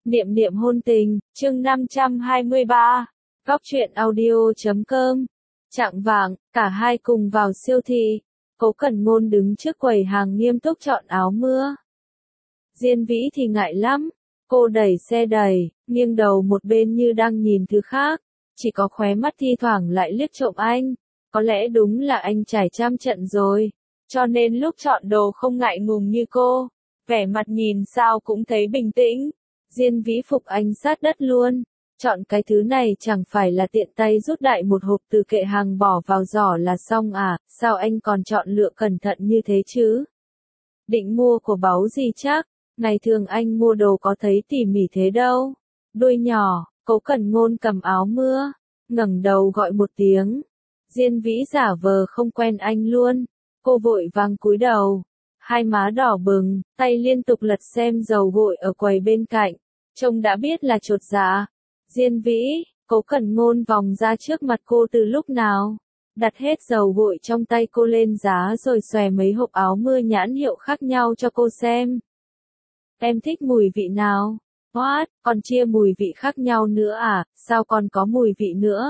Niệm niệm hôn tình, chương 523. Góc truyện audio.com. Chạng vạng, cả hai cùng vào siêu thị. Cố Cẩn Ngôn đứng trước quầy hàng nghiêm túc chọn áo mưa. Diên Vĩ thì ngại lắm. Cô đẩy xe đầy, nghiêng đầu một bên như đang nhìn thứ khác. Chỉ có khóe mắt thi thoảng lại liếc trộm anh. Có lẽ đúng là anh trải trăm trận rồi. Cho nên lúc chọn đồ không ngại ngùng như cô. Vẻ mặt nhìn sao cũng thấy bình tĩnh. Diên Vĩ phục anh sát đất luôn. Chọn cái thứ này chẳng phải là tiện tay rút đại một hộp từ kệ hàng bỏ vào giỏ là xong à, sao anh còn chọn lựa cẩn thận như thế chứ? Định mua của báu gì chắc, ngày thường anh mua đồ có thấy tỉ mỉ thế đâu. Đuôi nhỏ, Cố Cẩn Ngôn cầm áo mưa, ngẩng đầu gọi một tiếng. Diên Vĩ giả vờ không quen anh luôn. Cô vội vàng cúi đầu. Hai má đỏ bừng, tay liên tục lật xem dầu gội ở quầy bên cạnh. Trông đã biết là chột dạ. Diên Vĩ, Cố Cẩn Ngôn vòng ra trước mặt cô từ lúc nào? Đặt hết dầu gội trong tay cô lên giá rồi xòe mấy hộp áo mưa nhãn hiệu khác nhau cho cô xem. Em thích mùi vị nào? What, còn chia mùi vị khác nhau nữa à, sao còn có mùi vị nữa?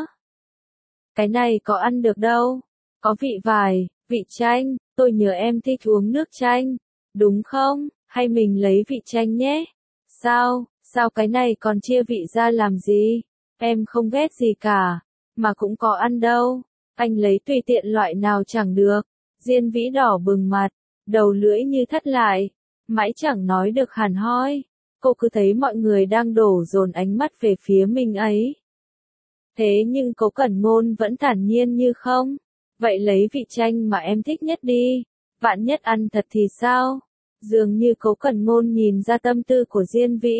Cái này có ăn được đâu. Có vị vải, vị chanh, tôi nhớ em thích uống nước chanh. Đúng không? Hay mình lấy vị chanh nhé? Sao cái này còn chia vị ra làm gì? Em không ghét gì cả, mà cũng có ăn đâu. Anh lấy tùy tiện loại nào chẳng được. Diên Vĩ đỏ bừng mặt, đầu lưỡi như thắt lại, mãi chẳng nói được hẳn hoi. Cô cứ thấy mọi người đang đổ dồn ánh mắt về phía mình ấy. Thế nhưng Cố Cẩn Ngôn vẫn thản nhiên như không. Vậy lấy vị chanh mà em thích nhất đi. Vạn nhất ăn thật thì sao? Dường như Cố Cẩn Ngôn nhìn ra tâm tư của Diên Vĩ.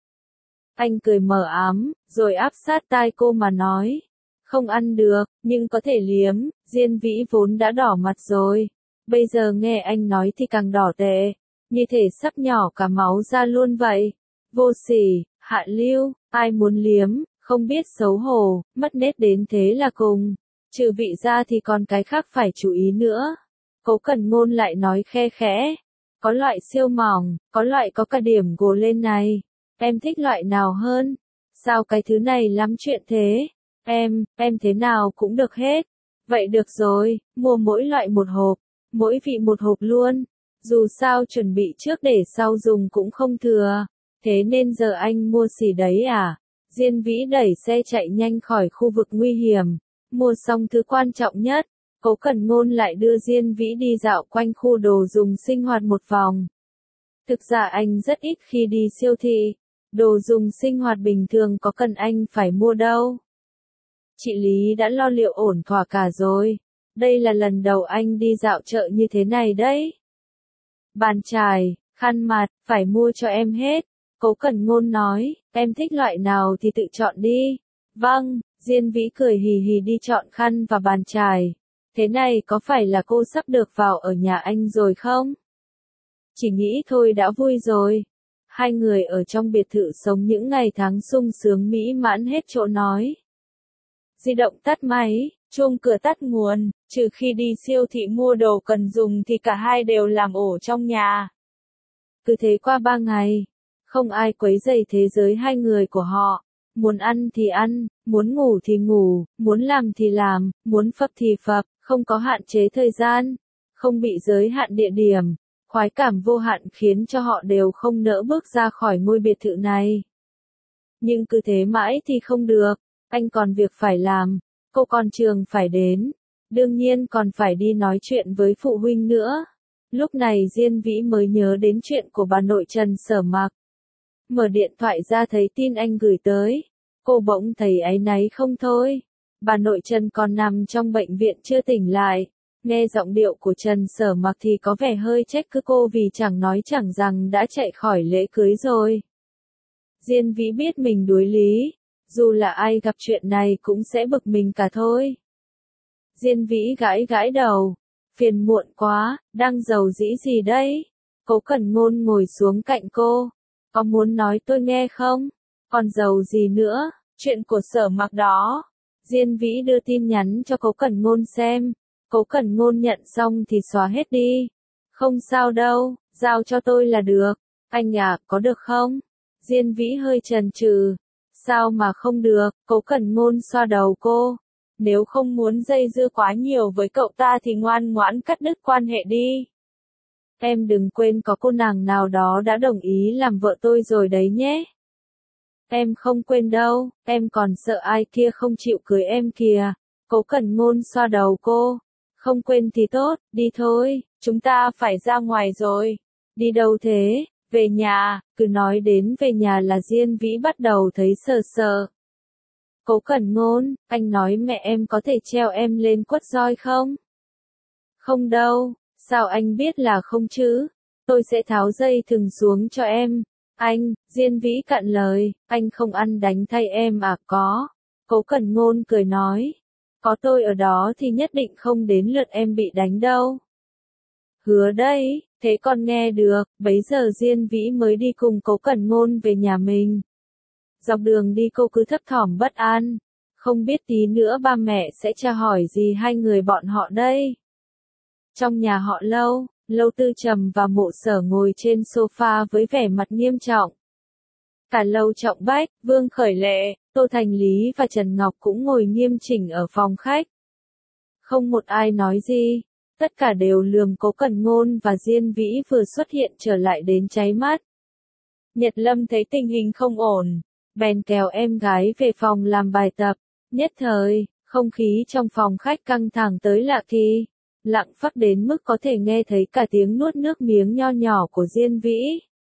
Anh cười mờ ám, rồi áp sát tai cô mà nói. Không ăn được, nhưng có thể liếm. Diên Vĩ vốn đã đỏ mặt rồi. Bây giờ nghe anh nói thì càng đỏ tệ. Như thể sắp nhỏ cả máu ra luôn vậy. Vô sỉ, hạ lưu, ai muốn liếm, không biết xấu hổ, mất nết đến thế là cùng. Trừ vị ra thì còn cái khác phải chú ý nữa. Cố Cẩn Ngôn lại nói khe khẽ. Có loại siêu mỏng, có loại có cả điểm gồ lên này. Em thích loại nào hơn? Sao cái thứ này lắm chuyện thế? Em thế nào cũng được hết. Vậy được rồi, mua mỗi loại một hộp, mỗi vị một hộp luôn. Dù sao chuẩn bị trước để sau dùng cũng không thừa. Thế nên giờ anh mua xỉ đấy à? Diên Vĩ đẩy xe chạy nhanh khỏi khu vực nguy hiểm. Mua xong thứ quan trọng nhất, Cố Cẩn Ngôn lại đưa Diên Vĩ đi dạo quanh khu đồ dùng sinh hoạt một vòng. Thực ra anh rất ít khi đi siêu thị. Đồ dùng sinh hoạt bình thường có cần anh phải mua đâu. Chị Lý đã lo liệu ổn thỏa cả rồi. Đây là lần đầu anh đi dạo chợ như thế này đấy. Bàn chải, khăn mặt, phải mua cho em hết. Cố Cẩn Ngôn nói, em thích loại nào thì tự chọn đi. Vâng, Diên Vĩ cười hì hì đi chọn khăn và bàn chải. Thế này có phải là cô sắp được vào ở nhà anh rồi không? Chỉ nghĩ thôi đã vui rồi. Hai người ở trong biệt thự sống những ngày tháng sung sướng mỹ mãn hết chỗ nói. Di động tắt máy, chuông cửa tắt nguồn, trừ khi đi siêu thị mua đồ cần dùng thì cả hai đều làm ổ trong nhà. Cứ thế qua 3 ngày, không ai quấy rầy thế giới hai người của họ. Muốn ăn thì ăn, muốn ngủ thì ngủ, muốn làm thì làm, muốn phập thì phập, không có hạn chế thời gian, không bị giới hạn địa điểm. Khoái cảm vô hạn khiến cho họ đều không nỡ bước ra khỏi ngôi biệt thự này. Nhưng cứ thế mãi thì không được, anh còn việc phải làm, cô còn trường phải đến, đương nhiên còn phải đi nói chuyện với phụ huynh nữa. Lúc này Diên Vĩ mới nhớ đến chuyện của bà nội Trần Sở Mặc. Mở điện thoại ra thấy tin anh gửi tới, cô bỗng thấy áy náy không thôi. Bà nội Trần còn nằm trong bệnh viện chưa tỉnh lại. Nghe giọng điệu của Trần Sở Mặc thì có vẻ hơi trách cứ cô vì chẳng nói chẳng rằng đã chạy khỏi lễ cưới rồi. Diên Vĩ biết mình đuối lý, dù là ai gặp chuyện này cũng sẽ bực mình cả thôi. Diên Vĩ gãi gãi đầu, phiền muộn quá, đang giàu dĩ gì đây? Cố Cẩn Ngôn ngồi xuống cạnh cô, có muốn nói tôi nghe không? Còn giàu gì nữa, chuyện của Sở Mặc đó. Diên Vĩ đưa tin nhắn cho Cố Cẩn Ngôn xem. Cố Cẩn Ngôn nhận xong thì xóa hết đi. Không sao đâu, giao cho tôi là được. Anh à, có được không? Diên Vĩ hơi chần chừ. Sao mà không được, Cố Cẩn Ngôn xoa đầu cô. Nếu không muốn dây dưa quá nhiều với cậu ta thì ngoan ngoãn cắt đứt quan hệ đi. Em đừng quên có cô nàng nào đó đã đồng ý làm vợ tôi rồi đấy nhé. Em không quên đâu, em còn sợ ai kia không chịu cưới em kìa. Cố Cẩn Ngôn xoa đầu cô. Không quên thì tốt, đi thôi, chúng ta phải ra ngoài rồi. Đi đâu thế? Về nhà, cứ nói đến về nhà là Diên Vĩ bắt đầu thấy sợ sợ. Cố Cẩn Ngôn, anh nói mẹ em có thể treo em lên quất roi không? Không đâu, sao anh biết là không chứ? Tôi sẽ tháo dây thừng xuống cho em. Anh, Diên Vĩ cạn lời, anh không ăn đánh thay em à? Có. Cố Cẩn Ngôn cười nói. Có tôi ở đó thì nhất định không đến lượt em bị đánh đâu. Hứa đấy, thế con nghe được, bấy giờ Diên Vĩ mới đi cùng Cố Cẩn Ngôn về nhà mình. Dọc đường đi cô cứ thấp thỏm bất an, không biết tí nữa ba mẹ sẽ tra hỏi gì hai người bọn họ đây. Trong nhà họ Lâu, Lâu Tư Trầm và Mộ Sở ngồi trên sofa với vẻ mặt nghiêm trọng. Cả Lâu Trọng Bách, Vương Khởi Lệ, Tô Thành Lý và Trần Ngọc cũng ngồi nghiêm chỉnh ở phòng khách. Không một ai nói gì, tất cả đều lườm Cố Cẩn Ngôn và Diên Vĩ vừa xuất hiện trở lại đến cháy mắt. Nhật Lâm thấy tình hình không ổn, bèn kéo em gái về phòng làm bài tập. Nhất thời, không khí trong phòng khách căng thẳng tới lạ kỳ, lặng phắc đến mức có thể nghe thấy cả tiếng nuốt nước miếng nho nhỏ của Diên Vĩ.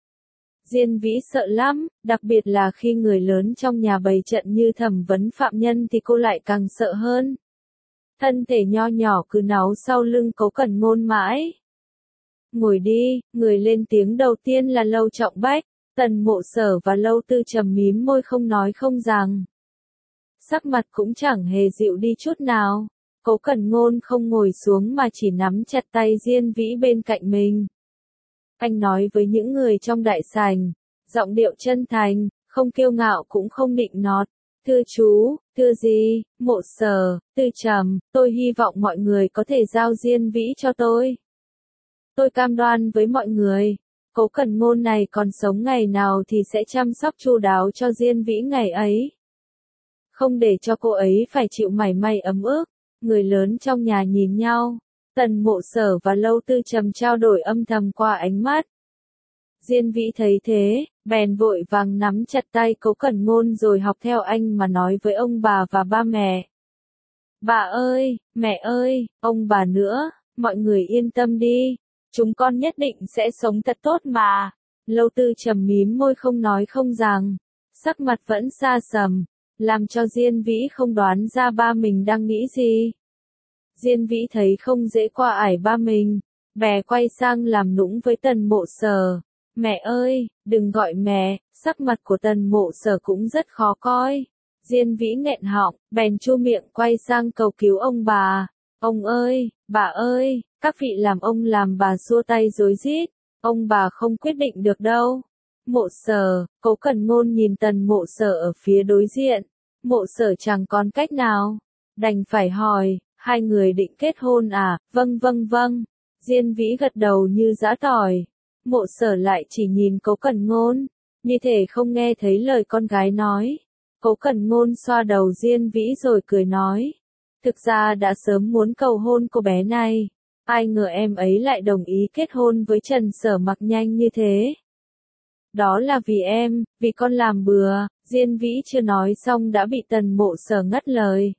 Diên Vĩ sợ lắm, đặc biệt là khi người lớn trong nhà bày trận như thẩm vấn phạm nhân thì cô lại càng sợ hơn. Thân thể nho nhỏ cứ náu sau lưng Cố Cẩn Ngôn mãi. Ngồi đi, người lên tiếng đầu tiên là Lâu Trọng Bách. Tần Mộ Sở và Lâu Tư Trầm mím môi không nói không rằng. Sắc mặt cũng chẳng hề dịu đi chút nào. Cố Cẩn Ngôn không ngồi xuống mà chỉ nắm chặt tay Diên Vĩ bên cạnh mình. Anh nói với những người trong đại sảnh, giọng điệu chân thành, không kiêu ngạo cũng không nịnh nọt. Thưa chú, thưa gì, Mộ Sở, Tư Trầm, tôi hy vọng mọi người có thể giao Diên Vĩ cho tôi. Tôi cam đoan với mọi người. Cố Cẩn Ngôn này còn sống ngày nào thì sẽ chăm sóc chu đáo cho Diên Vĩ ngày ấy. Không để cho cô ấy phải chịu mảy may ấm ức. Người lớn trong nhà nhìn nhau. Tần Mộ Sở và Lâu Tư Trầm trao đổi âm thầm qua ánh mắt. Diên Vĩ thấy thế, bèn vội vàng nắm chặt tay Cố Cẩn Ngôn rồi học theo anh mà nói với ông bà và ba mẹ. Bà ơi, mẹ ơi, ông bà nữa, mọi người yên tâm đi. Chúng con nhất định sẽ sống thật tốt mà. Lâu Tư Trầm mím môi không nói không rằng. Sắc mặt vẫn xa sầm. Làm cho Diên Vĩ không đoán ra ba mình đang nghĩ gì. Diên Vĩ thấy không dễ qua ải ba mình. Bè quay sang làm nũng với Tần Mộ Sở. Mẹ ơi, đừng gọi mẹ. Sắc mặt của Tần Mộ Sở cũng rất khó coi. Diên Vĩ nghẹn họng, bèn chu miệng quay sang cầu cứu ông bà. Ông ơi, bà ơi, các vị làm ông làm bà xua tay rối rít. Ông bà không quyết định được đâu. Mộ Sở, Cố Cẩn Ngôn nhìn Tần Mộ Sở ở phía đối diện. Mộ Sở chẳng còn cách nào. Đành phải hỏi, hai người định kết hôn à? Vâng vâng vâng. Diên Vĩ gật đầu như giã tỏi. Mộ Sở lại chỉ nhìn Cố Cẩn Ngôn, như thể không nghe thấy lời con gái nói. Cố Cẩn Ngôn xoa đầu Diên Vĩ rồi cười nói. Thực ra đã sớm muốn cầu hôn cô bé này. Ai ngờ em ấy lại đồng ý kết hôn với Trần Sở Mặc nhanh như thế. Đó là vì em, vì con làm bừa. Diên Vĩ chưa nói xong đã bị Tần Mộ Sở ngắt lời.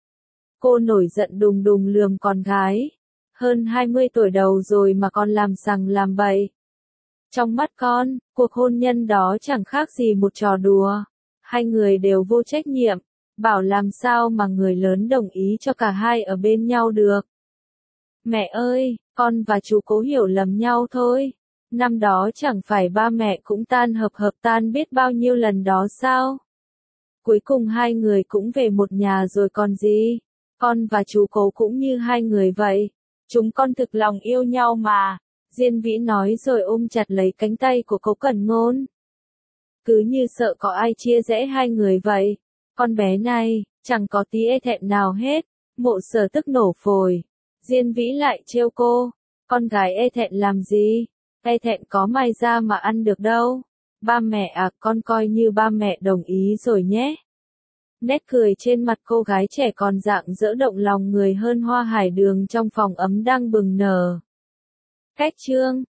Cô nổi giận đùng đùng lườm con gái. Hơn 20 tuổi đầu rồi mà con làm sằng làm bậy. Trong mắt con, cuộc hôn nhân đó chẳng khác gì một trò đùa. Hai người đều vô trách nhiệm. Bảo làm sao mà người lớn đồng ý cho cả hai ở bên nhau được. Mẹ ơi, con và chú Cố hiểu lầm nhau thôi. Năm đó chẳng phải ba mẹ cũng tan hợp tan biết bao nhiêu lần đó sao? Cuối cùng hai người cũng về một nhà rồi còn gì? Con và chú Cố cũng như hai người vậy. Chúng con thực lòng yêu nhau mà. Diên Vĩ nói rồi ôm chặt lấy cánh tay của Cố Cẩn Ngôn. Cứ như sợ có ai chia rẽ hai người vậy. Con bé này, chẳng có tí e thẹn nào hết. Mộ Sở tức nổ phổi. Diên Vĩ lại trêu cô. Con gái e thẹn làm gì? E thẹn có mai ra mà ăn được đâu. Ba mẹ à, con coi như ba mẹ đồng ý rồi nhé. Nét cười trên mặt cô gái trẻ còn rạng rỡ động lòng người hơn hoa hải đường trong phòng ấm đang bừng nở. Cách chương